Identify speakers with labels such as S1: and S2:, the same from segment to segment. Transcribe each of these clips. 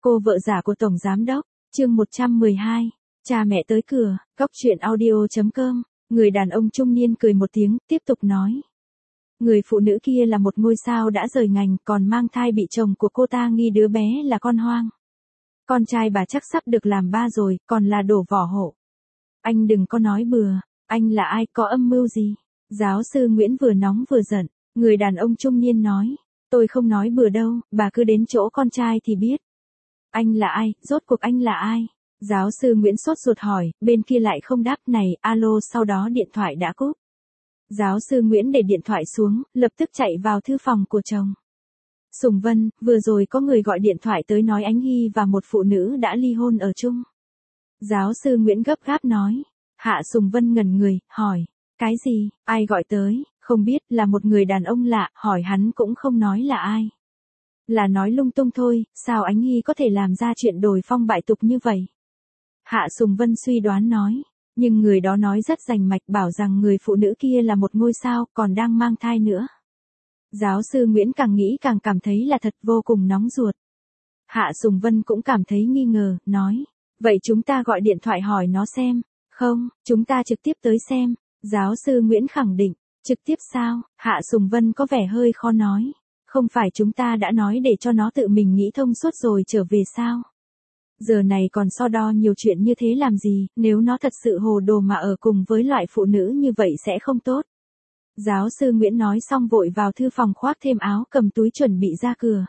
S1: Cô vợ giả của Tổng Giám Đốc, chương 112, cha mẹ tới cửa, góc chuyện audio.com, người đàn ông trung niên cười một tiếng, tiếp tục nói. Người phụ nữ kia là một ngôi sao đã rời ngành, còn mang thai bị chồng của cô ta nghi đứa bé là con hoang. Con trai bà chắc sắp được làm ba rồi, còn là đổ vỏ hộ. Anh đừng có nói bừa, anh là ai, có âm mưu gì? Giáo sư Nguyễn vừa nóng vừa giận, người đàn ông trung niên nói. Tôi không nói bừa đâu, bà cứ đến chỗ con trai thì biết. Anh là ai, rốt cuộc anh là ai? Giáo sư Nguyễn sốt ruột hỏi, bên kia lại không đáp này, alo, sau đó điện thoại đã cúp. Giáo sư Nguyễn để điện thoại xuống, lập tức chạy vào thư phòng của chồng. Sùng Vân, vừa rồi có người gọi điện thoại tới nói anh Hy và một phụ nữ đã ly hôn ở chung. Giáo sư Nguyễn gấp gáp nói. Hạ Sùng Vân ngẩn người, hỏi. Cái gì, ai gọi tới, không biết, là một người đàn ông lạ, hỏi hắn cũng không nói là ai. Là nói lung tung thôi, sao anh Hy có thể làm ra chuyện đồi phong bại tục như vậy? Hạ Sùng Vân suy đoán nói. Nhưng người đó nói rất rành mạch, bảo rằng người phụ nữ kia là một ngôi sao, còn đang mang thai nữa. Giáo sư Nguyễn càng nghĩ càng cảm thấy là thật, vô cùng nóng ruột. Hạ Sùng Vân cũng cảm thấy nghi ngờ, nói. Vậy chúng ta gọi điện thoại hỏi nó xem. Không, chúng ta trực tiếp tới xem. Giáo sư Nguyễn khẳng định. Trực tiếp sao? Hạ Sùng Vân có vẻ hơi khó nói. Không phải chúng ta đã nói để cho nó tự mình nghĩ thông suốt rồi trở về sao? Giờ này còn so đo nhiều chuyện như thế làm gì, nếu nó thật sự hồ đồ mà ở cùng với loại phụ nữ như vậy sẽ không tốt. Giáo sư Nguyễn nói xong vội vào thư phòng khoác thêm áo, cầm túi chuẩn bị ra cửa.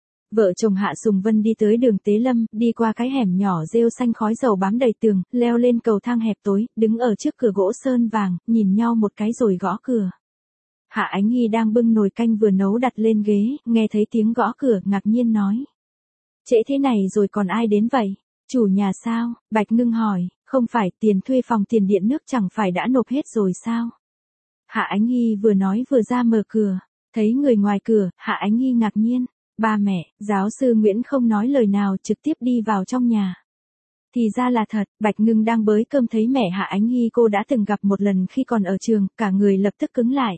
S1: Vợ chồng Hạ Sùng Vân đi tới đường Tế Lâm, đi qua cái hẻm nhỏ rêu xanh khói dầu bám đầy tường, leo lên cầu thang hẹp tối, đứng ở trước cửa gỗ sơn vàng, nhìn nhau một cái rồi gõ cửa. Hạ Ánh Hy đang bưng nồi canh vừa nấu đặt lên ghế, nghe thấy tiếng gõ cửa, ngạc nhiên nói. Trễ thế này rồi còn ai đến vậy? Chủ nhà sao? Bạch Ngưng hỏi, không phải, tiền thuê phòng tiền điện nước chẳng phải đã nộp hết rồi sao? Hạ Ánh Hy vừa nói vừa ra mở cửa, thấy người ngoài cửa, Hạ Ánh Hy ngạc nhiên. Ba mẹ, giáo sư Nguyễn không nói lời nào, trực tiếp đi vào trong nhà. Thì ra là thật, Bạch Ngưng đang bới cơm thấy mẹ Hạ Ánh Hy cô đã từng gặp một lần khi còn ở trường, cả người lập tức cứng lại.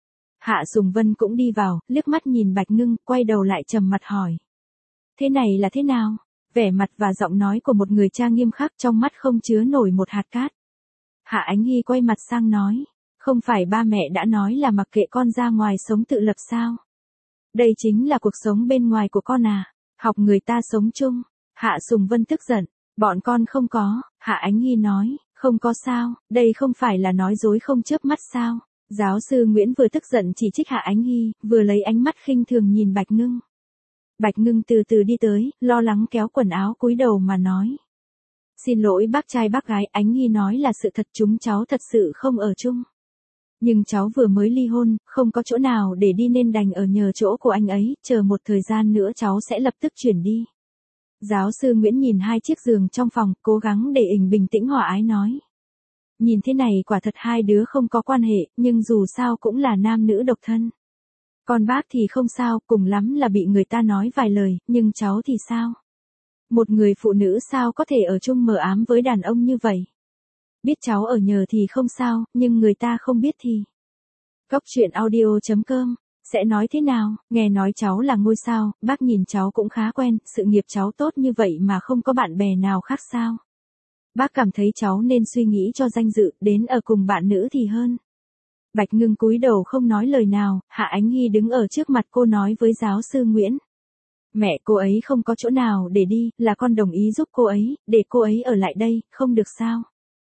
S1: Hạ Sùng Vân cũng đi vào, liếc mắt nhìn Bạch Ngưng, quay đầu lại trầm mặt hỏi. Thế này là thế nào? Vẻ mặt và giọng nói của một người cha nghiêm khắc, trong mắt không chứa nổi một hạt cát. Hạ Ánh Hy quay mặt sang nói. Không phải ba mẹ đã nói là mặc kệ con ra ngoài sống tự lập sao? Đây chính là cuộc sống bên ngoài của con à? Học người ta sống chung. Hạ Sùng Vân tức giận. Bọn con không có. Hạ Ánh Hy nói. Không có sao, đây không phải là nói dối không chớp mắt sao? Giáo sư Nguyễn vừa tức giận chỉ trích Hạ Ánh Hy, vừa lấy ánh mắt khinh thường nhìn Bạch Ngưng. Bạch Ngưng từ từ đi tới, lo lắng kéo quần áo cúi đầu mà nói. Xin lỗi bác trai bác gái, Ánh Hy nói là sự thật, chúng cháu thật sự không ở chung. Nhưng cháu vừa mới ly hôn, không có chỗ nào để đi nên đành ở nhờ chỗ của anh ấy, chờ một thời gian nữa cháu sẽ lập tức chuyển đi. Giáo sư Nguyễn nhìn hai chiếc giường trong phòng, cố gắng để bình tĩnh hòa ái nói. Nhìn thế này quả thật hai đứa không có quan hệ, nhưng dù sao cũng là nam nữ độc thân. Còn bác thì không sao, cùng lắm là bị người ta nói vài lời, nhưng cháu thì sao? Một người phụ nữ sao có thể ở chung mờ ám với đàn ông như vậy? Biết cháu ở nhờ thì không sao, nhưng người ta không biết thì. Góc chuyện audio.com, sẽ nói thế nào? Nghe nói cháu là ngôi sao, bác nhìn cháu cũng khá quen, sự nghiệp cháu tốt như vậy mà không có bạn bè nào khác sao? Bác cảm thấy cháu nên suy nghĩ cho danh dự, đến ở cùng bạn nữ thì hơn. Bạch Ngưng cúi đầu không nói lời nào, Hạ Ánh Hy đứng ở trước mặt cô nói với giáo sư Nguyễn. Mẹ cô ấy không có chỗ nào để đi, là con đồng ý giúp cô ấy, để cô ấy ở lại đây, không được sao?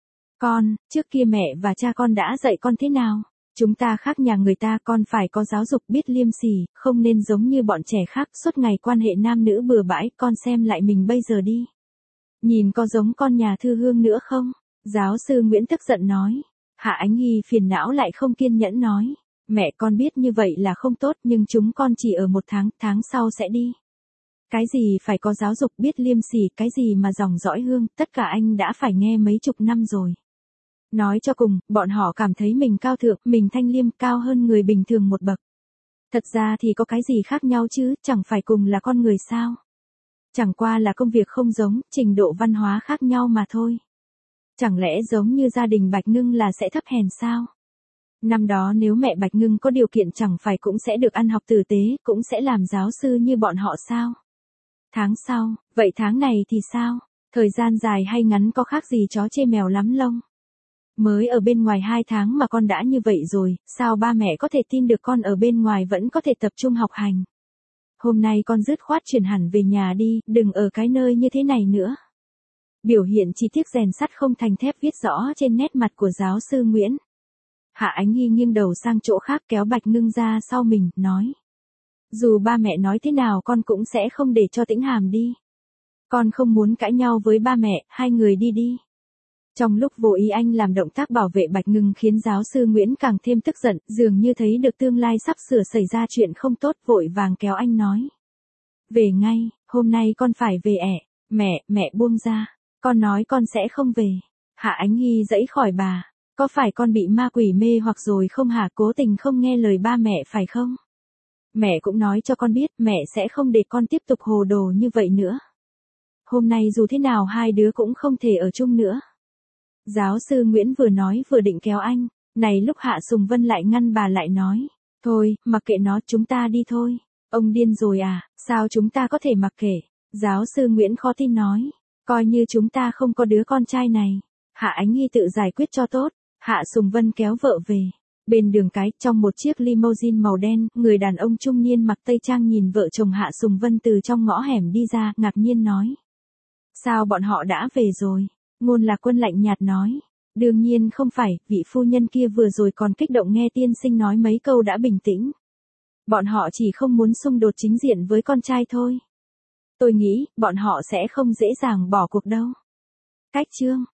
S1: Con, trước kia mẹ và cha con đã dạy con thế nào? Chúng ta khác nhà người ta, con phải có giáo dục biết liêm sỉ, không nên giống như bọn trẻ khác, suốt ngày quan hệ nam nữ bừa bãi, con xem lại mình bây giờ đi. Nhìn có giống con nhà Thư Hương nữa không? Giáo sư Nguyễn tức giận nói. Hạ Ánh Hy phiền não lại không kiên nhẫn nói. Mẹ con biết như vậy là không tốt, nhưng chúng con chỉ ở một tháng sau sẽ đi. Cái gì phải có giáo dục biết liêm sỉ, cái gì mà dòng dõi Hương, tất cả anh đã phải nghe mấy chục năm rồi. Nói cho cùng, bọn họ cảm thấy mình cao thượng, mình thanh liêm, cao hơn người bình thường một bậc. Thật ra thì có cái gì khác nhau chứ, chẳng phải cùng là con người sao? Chẳng qua là công việc không giống, trình độ văn hóa khác nhau mà thôi. Chẳng lẽ giống như gia đình Bạch Ngưng là sẽ thấp hèn sao? Năm đó nếu mẹ Bạch Ngưng có điều kiện chẳng phải cũng sẽ được ăn học tử tế, cũng sẽ làm giáo sư như bọn họ sao? Tháng sau, vậy tháng này thì sao? Thời gian dài hay ngắn có khác gì chó chê mèo lắm lông? Mới ở bên ngoài 2 tháng mà con đã như vậy rồi, sao ba mẹ có thể tin được con ở bên ngoài vẫn có thể tập trung học hành? Hôm nay con dứt khoát chuyển hẳn về nhà đi, đừng ở cái nơi như thế này nữa. Biểu hiện chi tiết rèn sắt không thành thép viết rõ trên nét mặt của giáo sư Nguyễn. Hạ Ánh Nhi nghiêng đầu sang chỗ khác kéo Bạch Ngưng ra sau mình, nói. Dù ba mẹ nói thế nào con cũng sẽ không để cho Tĩnh Hàm đi. Con không muốn cãi nhau với ba mẹ, hai người đi đi. Trong lúc vô ý anh làm động tác bảo vệ Bạch Ngưng khiến giáo sư Nguyễn càng thêm tức giận, dường như thấy được tương lai sắp sửa xảy ra chuyện không tốt, vội vàng kéo anh nói. Về ngay, hôm nay con phải về ẻ. Mẹ buông ra. Con nói con sẽ không về. Hạ Ánh Nhi giãy khỏi bà. Có phải con bị ma quỷ mê hoặc rồi không hả, cố tình không nghe lời ba mẹ phải không? Mẹ cũng nói cho con biết mẹ sẽ không để con tiếp tục hồ đồ như vậy nữa. Hôm nay dù thế nào hai đứa cũng không thể ở chung nữa. Giáo sư Nguyễn vừa nói vừa định kéo anh. Này lúc Hạ Sùng Vân lại ngăn bà lại nói. Thôi, mặc kệ nó, chúng ta đi thôi. Ông điên rồi à, sao chúng ta có thể mặc kệ? Giáo sư Nguyễn khó tin nói. Coi như chúng ta không có đứa con trai này. Hạ Ánh Nhi tự giải quyết cho tốt. Hạ Sùng Vân kéo vợ về. Bên đường cái, trong một chiếc limousine màu đen, người đàn ông trung niên mặc tây trang nhìn vợ chồng Hạ Sùng Vân từ trong ngõ hẻm đi ra, ngạc nhiên nói. Sao bọn họ đã về rồi? Ngôn Lạc Quân lạnh nhạt nói. Đương nhiên không phải, vị phu nhân kia vừa rồi còn kích động nghe tiên sinh nói mấy câu đã bình tĩnh. Bọn họ chỉ không muốn xung đột chính diện với con trai thôi. Tôi nghĩ, bọn họ sẽ không dễ dàng bỏ cuộc đâu. Cách chương